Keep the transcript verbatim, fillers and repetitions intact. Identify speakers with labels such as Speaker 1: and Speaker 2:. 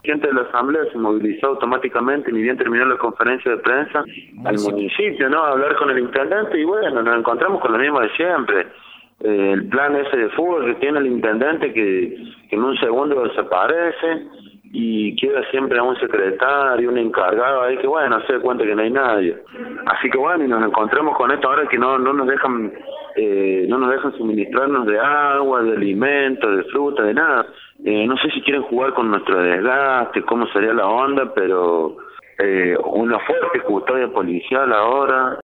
Speaker 1: presidente de la Asamblea se movilizó automáticamente, ni bien terminó la conferencia de prensa, al municipio, ¿no? A hablar con el intendente y bueno, nos encontramos con lo mismo de siempre. Eh, el plan ese de fútbol que tiene el intendente que, que en un segundo desaparece y queda siempre a un secretario, un encargado ahí que bueno, se da cuenta que no hay nadie. Así que bueno, y nos encontramos con esto ahora que no, no nos dejan eh, no nos dejan suministrarnos de agua, de alimentos, de fruta, de nada. Eh, no sé si quieren jugar con nuestro desgaste, cómo sería la onda, pero eh, una fuerte custodia policial ahora.